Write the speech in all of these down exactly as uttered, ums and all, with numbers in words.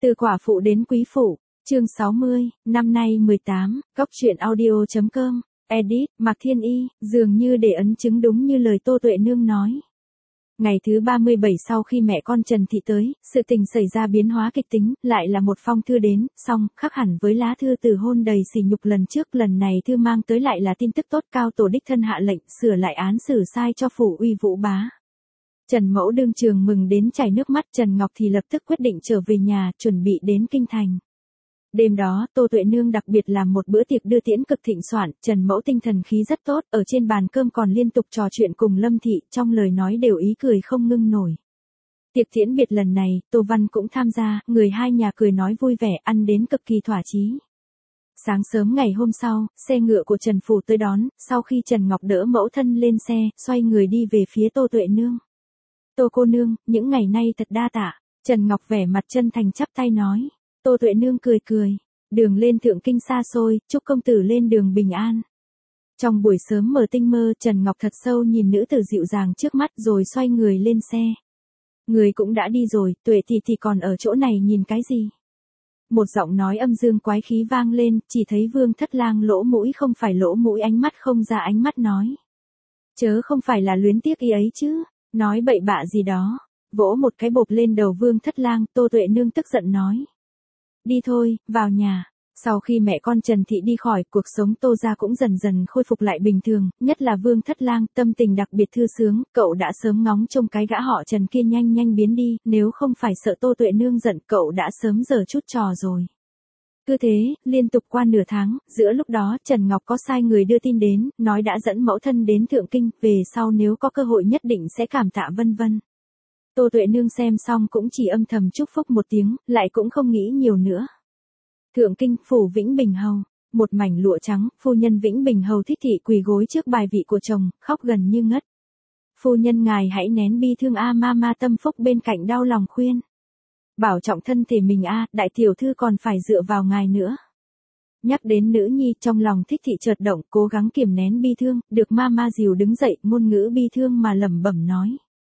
Từ quả phụ đến quý phụ, chương sáu mươi, năm nay mười tám, góc truyện audio chấm com, edit, Mạc Thiên Y, dường như để ấn chứng đúng như lời Tô Tuệ Nương nói. Ngày thứ ba mươi bảy sau khi mẹ con Trần Thị tới, sự tình xảy ra biến hóa kịch tính, lại là một phong thư đến, song, khác hẳn với lá thư từ hôn đầy sỉ nhục lần trước, lần này thư mang tới lại là tin tức tốt, cao tổ đích thân hạ lệnh, sửa lại án xử sai cho phủ uy Vũ Bá. Trần Mẫu đương trường mừng đến chảy nước mắt, Trần Ngọc thì lập tức quyết định trở về nhà, chuẩn bị đến kinh thành. Đêm đó, Tô Tuệ Nương đặc biệt làm một bữa tiệc đưa tiễn cực thịnh soạn, Trần Mẫu tinh thần khí rất tốt, ở trên bàn cơm còn liên tục trò chuyện cùng Lâm Thị, trong lời nói đều ý cười không ngưng nổi. Tiệc tiễn biệt lần này, Tô Văn cũng tham gia, người hai nhà cười nói vui vẻ, ăn đến cực kỳ thỏa chí. Sáng sớm ngày hôm sau, xe ngựa của Trần Phủ tới đón, sau khi Trần Ngọc đỡ mẫu thân lên xe, xoay người đi về phía Tô Tuệ Nương. Tô cô nương, những ngày nay thật đa tạ, Trần Ngọc vẻ mặt chân thành chắp tay nói. Tô Tuệ Nương cười cười, đường lên thượng kinh xa xôi, chúc công tử lên đường bình an. Trong buổi sớm mờ tinh mơ, Trần Ngọc thật sâu nhìn nữ tử dịu dàng trước mắt rồi xoay người lên xe. Người cũng đã đi rồi, Tuệ thì thì còn ở chỗ này nhìn cái gì? Một giọng nói âm dương quái khí vang lên, chỉ thấy Vương Thất Lang lỗ mũi không phải lỗ mũi, ánh mắt không ra ánh mắt nói. Chớ không phải là luyến tiếc ý ấy chứ, nói bậy bạ gì đó, vỗ một cái bộp lên đầu Vương Thất Lang, Tô Tuệ Nương tức giận nói. Đi thôi, vào nhà. Sau khi mẹ con Trần Thị đi khỏi, cuộc sống Tô gia cũng dần dần khôi phục lại bình thường, nhất là Vương Thất Lang, tâm tình đặc biệt thư sướng, cậu đã sớm ngóng trông cái gã họ Trần kia nhanh nhanh biến đi, nếu không phải sợ Tô Tuệ Nương giận, cậu đã sớm giở chút trò rồi. Cứ thế, liên tục qua nửa tháng, giữa lúc đó Trần Ngọc có sai người đưa tin đến, nói đã dẫn mẫu thân đến Thượng Kinh, về sau nếu có cơ hội nhất định sẽ cảm tạ vân vân. Tô Tuệ Nương xem xong cũng chỉ âm thầm chúc phúc một tiếng, lại cũng không nghĩ nhiều nữa. Thượng Kinh, phủ Vĩnh Bình Hầu, một mảnh lụa trắng, phu nhân Vĩnh Bình Hầu Thích Thị quỳ gối trước bài vị của chồng, khóc gần như ngất. Phu nhân ngài hãy nén bi thương a, ma ma Tâm Phúc bên cạnh đau lòng khuyên. Bảo trọng thân thể mình a, đại tiểu thư còn phải dựa vào ngài nữa. Nhắc đến nữ nhi, trong lòng Thích Thị chợt động, cố gắng kiềm nén bi thương, được ma ma dìu đứng dậy, ngôn ngữ bi thương mà lẩm bẩm nói.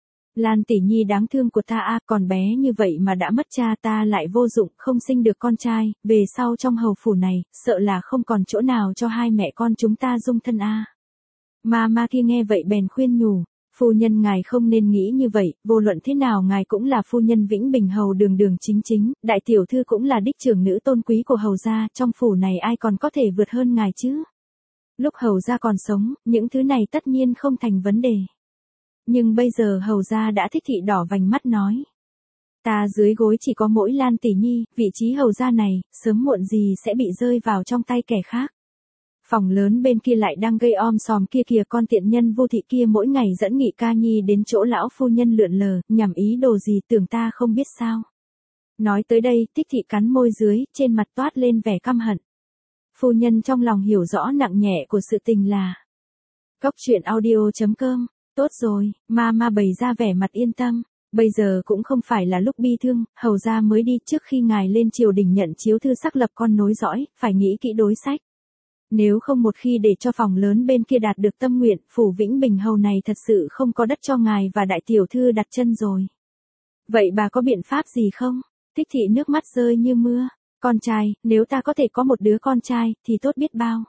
Lan tỷ nhi đáng thương của ta a, còn bé như vậy mà đã mất cha, ta lại vô dụng, không sinh được con trai, về sau trong hầu phủ này, sợ là không còn chỗ nào cho hai mẹ con chúng ta dung thân a. Ma ma kia nghe vậy bèn khuyên nhủ, phu nhân ngài không nên nghĩ như vậy, vô luận thế nào ngài cũng là phu nhân Vĩnh Bình Hầu đường đường chính chính, đại tiểu thư cũng là đích trưởng nữ tôn quý của hầu gia, trong phủ này ai còn có thể vượt hơn ngài chứ? Lúc hầu gia còn sống, những thứ này tất nhiên không thành vấn đề. Nhưng bây giờ hầu gia đã Thích Thị đỏ vành mắt nói. Ta dưới gối chỉ có mỗi Lan tỷ nhi, vị trí hầu gia này, sớm muộn gì sẽ bị rơi vào trong tay kẻ khác. Phòng lớn bên kia lại đang gây om sòm kia kìa, con tiện nhân Vô Thị kia mỗi ngày dẫn Nghị ca nhi đến chỗ lão phu nhân lượn lờ, nhằm ý đồ gì tưởng ta không biết sao. Nói tới đây, Thích Thị cắn môi dưới, trên mặt toát lên vẻ căm hận. Phu nhân trong lòng hiểu rõ nặng nhẹ của sự tình là. Góc truyện audio chấm com. Tốt rồi, ma ma bày ra vẻ mặt yên tâm, bây giờ cũng không phải là lúc bi thương, hầu gia mới đi, trước khi ngài lên triều đình nhận chiếu thư sắc lập con nối dõi, phải nghĩ kỹ đối sách. Nếu không một khi để cho phòng lớn bên kia đạt được tâm nguyện, phủ Vĩnh Bình Hầu này thật sự không có đất cho ngài và đại tiểu thư đặt chân rồi. Vậy bà có biện pháp gì không? Thích Thị nước mắt rơi như mưa, con trai, nếu ta có thể có một đứa con trai, thì tốt biết bao.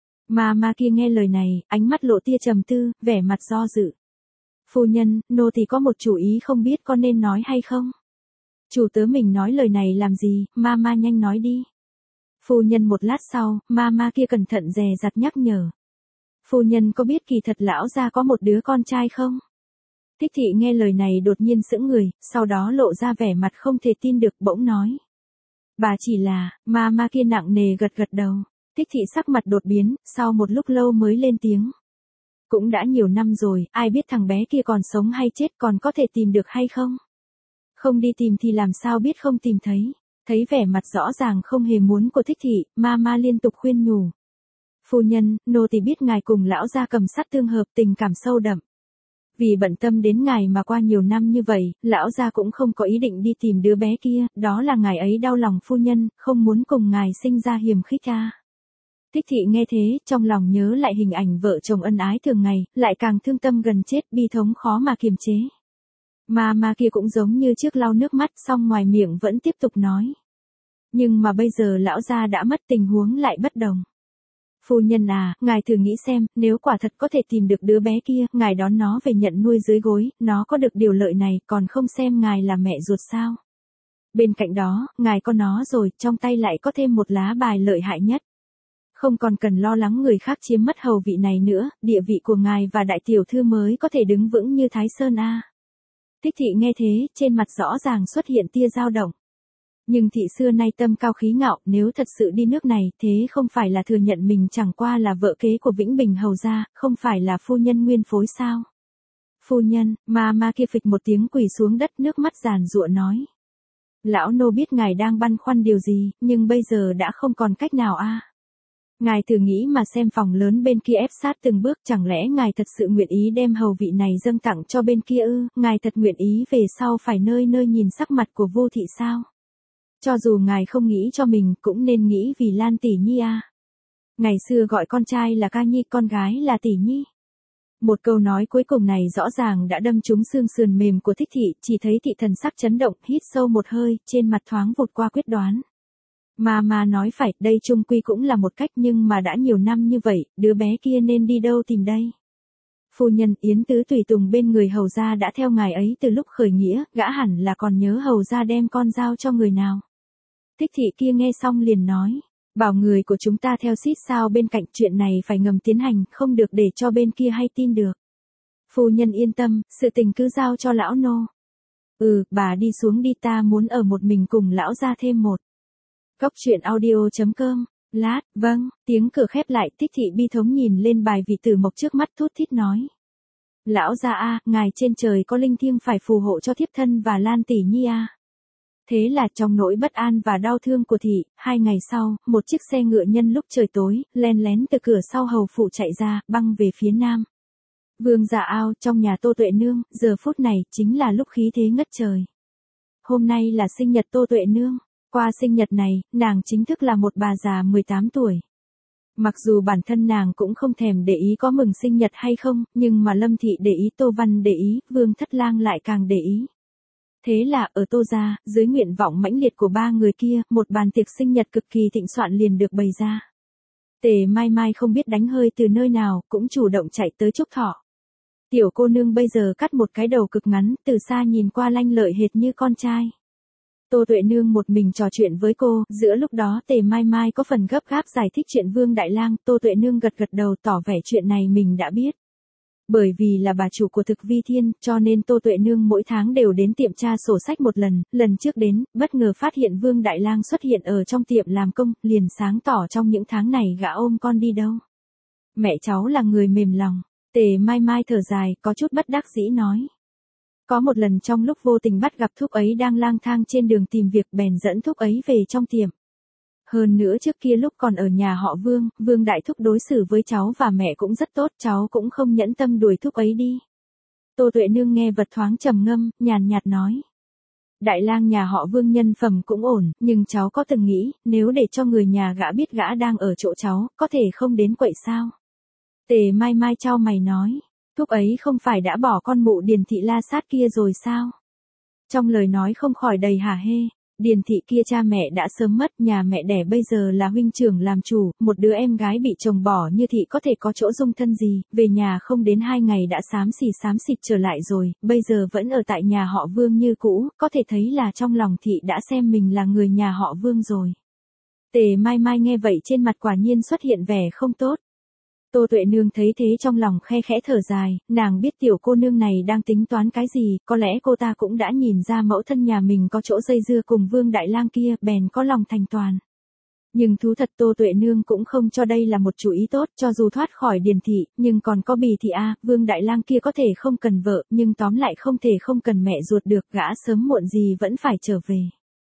Mà ma kia nghe lời này, ánh mắt lộ tia trầm tư, vẻ mặt do dự. Phu nhân, nô thì có một chủ ý không biết có nên nói hay không? Chủ tớ mình nói lời này làm gì, ma ma nhanh nói đi. Phu nhân một lát sau, ma ma kia cẩn thận dè dặt nhắc nhở. Phu nhân có biết kỳ thật lão gia có một đứa con trai không? Thích Thị nghe lời này đột nhiên sững người, sau đó lộ ra vẻ mặt không thể tin được, bỗng nói. Bà chỉ là, ma ma kia nặng nề gật gật đầu. Thích Thị sắc mặt đột biến, sau một lúc lâu mới lên tiếng. Cũng đã nhiều năm rồi, ai biết thằng bé kia còn sống hay chết, còn có thể tìm được hay không? Không đi tìm thì làm sao biết không tìm thấy? Thấy vẻ mặt rõ ràng không hề muốn của Thích Thị, ma ma liên tục khuyên nhủ. Phu nhân, nô tỳ biết ngài cùng lão gia cầm sắt tương hợp, tình cảm sâu đậm. Vì bận tâm đến ngài mà qua nhiều năm như vậy, lão gia cũng không có ý định đi tìm đứa bé kia, đó là ngài ấy đau lòng phu nhân, không muốn cùng ngài sinh ra hiềm khích a. Thích Thị nghe thế, trong lòng nhớ lại hình ảnh vợ chồng ân ái thường ngày, lại càng thương tâm gần chết, bi thống khó mà kiềm chế. Mà mà kia cũng giống như trước lau nước mắt, xong ngoài miệng vẫn tiếp tục nói. Nhưng mà bây giờ lão gia đã mất, tình huống lại bất đồng. Phu nhân à, ngài thử nghĩ xem, nếu quả thật có thể tìm được đứa bé kia, ngài đón nó về nhận nuôi dưới gối, nó có được điều lợi này, còn không xem ngài là mẹ ruột sao? Bên cạnh đó, ngài có nó rồi, trong tay lại có thêm một lá bài lợi hại nhất. Không còn cần lo lắng người khác chiếm mất hầu vị này nữa, địa vị của ngài và đại tiểu thư mới có thể đứng vững như Thái Sơn a. Thích thị nghe thế, trên mặt rõ ràng xuất hiện tia dao động. Nhưng thị xưa nay tâm cao khí ngạo, nếu thật sự đi nước này, thế không phải là thừa nhận mình chẳng qua là vợ kế của Vĩnh Bình hầu gia, không phải là phu nhân nguyên phối sao? Phu nhân, ma ma kia phịch một tiếng quỳ xuống đất, nước mắt giàn giụa nói. Lão nô biết ngài đang băn khoăn điều gì, nhưng bây giờ đã không còn cách nào a. Ngài thử nghĩ mà xem, phòng lớn bên kia ép sát từng bước, chẳng lẽ ngài thật sự nguyện ý đem hầu vị này dâng tặng cho bên kia ư? Ngài thật nguyện ý về sau phải nơi nơi nhìn sắc mặt của vô thị sao? Cho dù ngài không nghĩ cho mình, cũng nên nghĩ vì Lan tỷ nhi a. Ngày xưa gọi con trai là ca nhi, con gái là tỷ nhi. Một câu nói cuối cùng này rõ ràng đã đâm trúng xương sườn mềm của Thích thị, chỉ thấy thị thần sắc chấn động, hít sâu một hơi, trên mặt thoáng vụt qua quyết đoán. Mà mà nói phải, đây chung quy cũng là một cách, nhưng mà đã nhiều năm như vậy, đứa bé kia nên đi đâu tìm đây? Phu nhân, Yến Tứ tùy tùng bên người hầu gia đã theo ngài ấy từ lúc khởi nghĩa, gã hẳn là còn nhớ hầu gia đem con giao cho người nào. Thích thị kia nghe xong liền nói, bảo người của chúng ta theo xít sao bên cạnh, chuyện này phải ngầm tiến hành, không được để cho bên kia hay tin được. Phu nhân yên tâm, sự tình cứ giao cho lão nô. Ừ, bà đi xuống đi, ta muốn ở một mình cùng lão gia thêm một. Góc truyện audio chấm com. Lát, vâng, tiếng cửa khép lại, Thích thị bi thống nhìn lên bài vị tử mộc trước mắt, thút thít nói. Lão gia a, ngài trên trời có linh thiêng phải phù hộ cho thiếp thân và Lan tỷ nhi a. Thế là trong nỗi bất an và đau thương của thị, hai ngày sau, một chiếc xe ngựa nhân lúc trời tối, len lén từ cửa sau hầu phủ chạy ra, băng về phía nam. Vương Dạ Ao, trong nhà Tô Tuệ Nương, giờ phút này, chính là lúc khí thế ngất trời. Hôm nay là sinh nhật Tô Tuệ Nương. Qua sinh nhật này, nàng chính thức là một bà già mười tám tuổi. Mặc dù bản thân nàng cũng không thèm để ý có mừng sinh nhật hay không, nhưng mà Lâm thị để ý, Tô Văn để ý, Vương Thất Lang lại càng để ý. Thế là, ở Tô gia, dưới nguyện vọng mãnh liệt của ba người kia, một bàn tiệc sinh nhật cực kỳ thịnh soạn liền được bày ra. Tề Mai Mai không biết đánh hơi từ nơi nào, cũng chủ động chạy tới chúc thọ. Tiểu cô nương bây giờ cắt một cái đầu cực ngắn, từ xa nhìn qua lanh lợi hệt như con trai. Tô Tuệ Nương một mình trò chuyện với cô, giữa lúc đó Tề Mai Mai có phần gấp gáp giải thích chuyện Vương Đại Lang, Tô Tuệ Nương gật gật đầu tỏ vẻ chuyện này mình đã biết. Bởi vì là bà chủ của Thực Vi Thiên, cho nên Tô Tuệ Nương mỗi tháng đều đến tiệm tra sổ sách một lần, lần trước đến, bất ngờ phát hiện Vương Đại Lang xuất hiện ở trong tiệm làm công, liền sáng tỏ trong những tháng này gã ôm con đi đâu. Mẹ cháu là người mềm lòng, Tề Mai Mai thở dài, có chút bất đắc dĩ nói. Có một lần trong lúc vô tình bắt gặp thúc ấy đang lang thang trên đường tìm việc, bèn dẫn thúc ấy về trong tiệm. Hơn nữa trước kia lúc còn ở nhà họ Vương, Vương Đại Thúc đối xử với cháu và mẹ cũng rất tốt, cháu cũng không nhẫn tâm đuổi thúc ấy đi. Tô Tuệ Nương nghe vật thoáng trầm ngâm, nhàn nhạt nói. Đại lang nhà họ Vương nhân phẩm cũng ổn, nhưng cháu có từng nghĩ, nếu để cho người nhà gã biết gã đang ở chỗ cháu, có thể không đến quậy sao? Tề Mai Mai chau mày nói. Thúc ấy không phải đã bỏ con mụ Điền thị la sát kia rồi sao? Trong lời nói không khỏi đầy hả hê. Điền thị kia cha mẹ đã sớm mất, nhà mẹ đẻ bây giờ là huynh trưởng làm chủ, một đứa em gái bị chồng bỏ như thị có thể có chỗ dung thân gì, về nhà không đến hai ngày đã xám xì xám xịt trở lại rồi, bây giờ vẫn ở tại nhà họ Vương như cũ, có thể thấy là trong lòng thị đã xem mình là người nhà họ Vương rồi. Tề Mai Mai nghe vậy trên mặt quả nhiên xuất hiện vẻ không tốt. Tô Tuệ Nương thấy thế trong lòng khe khẽ thở dài, nàng biết tiểu cô nương này đang tính toán cái gì, có lẽ cô ta cũng đã nhìn ra mẫu thân nhà mình có chỗ dây dưa cùng Vương Đại Lang kia, bèn có lòng thành toàn. Nhưng thú thật Tô Tuệ Nương cũng không cho đây là một chủ ý tốt, cho dù thoát khỏi Điền thị, nhưng còn có Bì thị a, Vương Đại Lang kia có thể không cần vợ, nhưng tóm lại không thể không cần mẹ ruột được, gã sớm muộn gì vẫn phải trở về.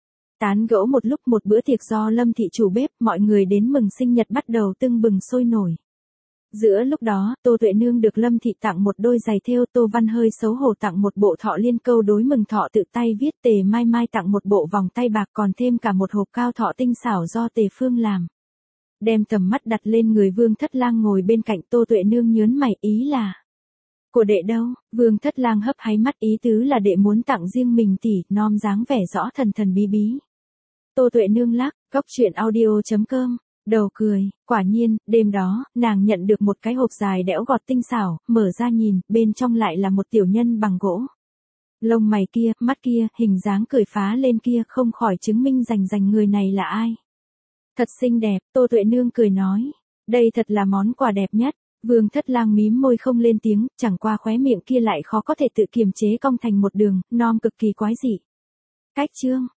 Tán gẫu một lúc, một bữa tiệc do Lâm thị chủ bếp, mọi người đến mừng sinh nhật bắt đầu tưng bừng sôi nổi. Giữa lúc đó, Tô Tuệ Nương được Lâm thị tặng một đôi giày thêu, Tô Văn hơi xấu hổ tặng một bộ thọ liên câu đối mừng thọ tự tay viết, Tề Mai Mai tặng một bộ vòng tay bạc, còn thêm cả một hộp cao thọ tinh xảo do Tề Phương làm. Đem tầm mắt đặt lên người Vương Thất Lang ngồi bên cạnh, Tô Tuệ Nương nhớn mày, ý là của đệ đâu? Vương Thất Lang hấp háy mắt, ý tứ là đệ muốn tặng riêng mình tỷ, nom dáng vẻ rõ thần thần bí bí. Tô Tuệ Nương lắc, góc chuyện audio.com, đầu cười, quả nhiên, đêm đó, nàng nhận được một cái hộp dài đẽo gọt tinh xảo, mở ra nhìn, bên trong lại là một tiểu nhân bằng gỗ. Lông mày kia, mắt kia, hình dáng cười phá lên kia không khỏi chứng minh rành rành người này là ai. Thật xinh đẹp, Tô Tuệ Nương cười nói. Đây thật là món quà đẹp nhất. Vương Thất Lang mím môi không lên tiếng, chẳng qua khóe miệng kia lại khó có thể tự kiềm chế cong thành một đường, non cực kỳ quái dị. Cách chương.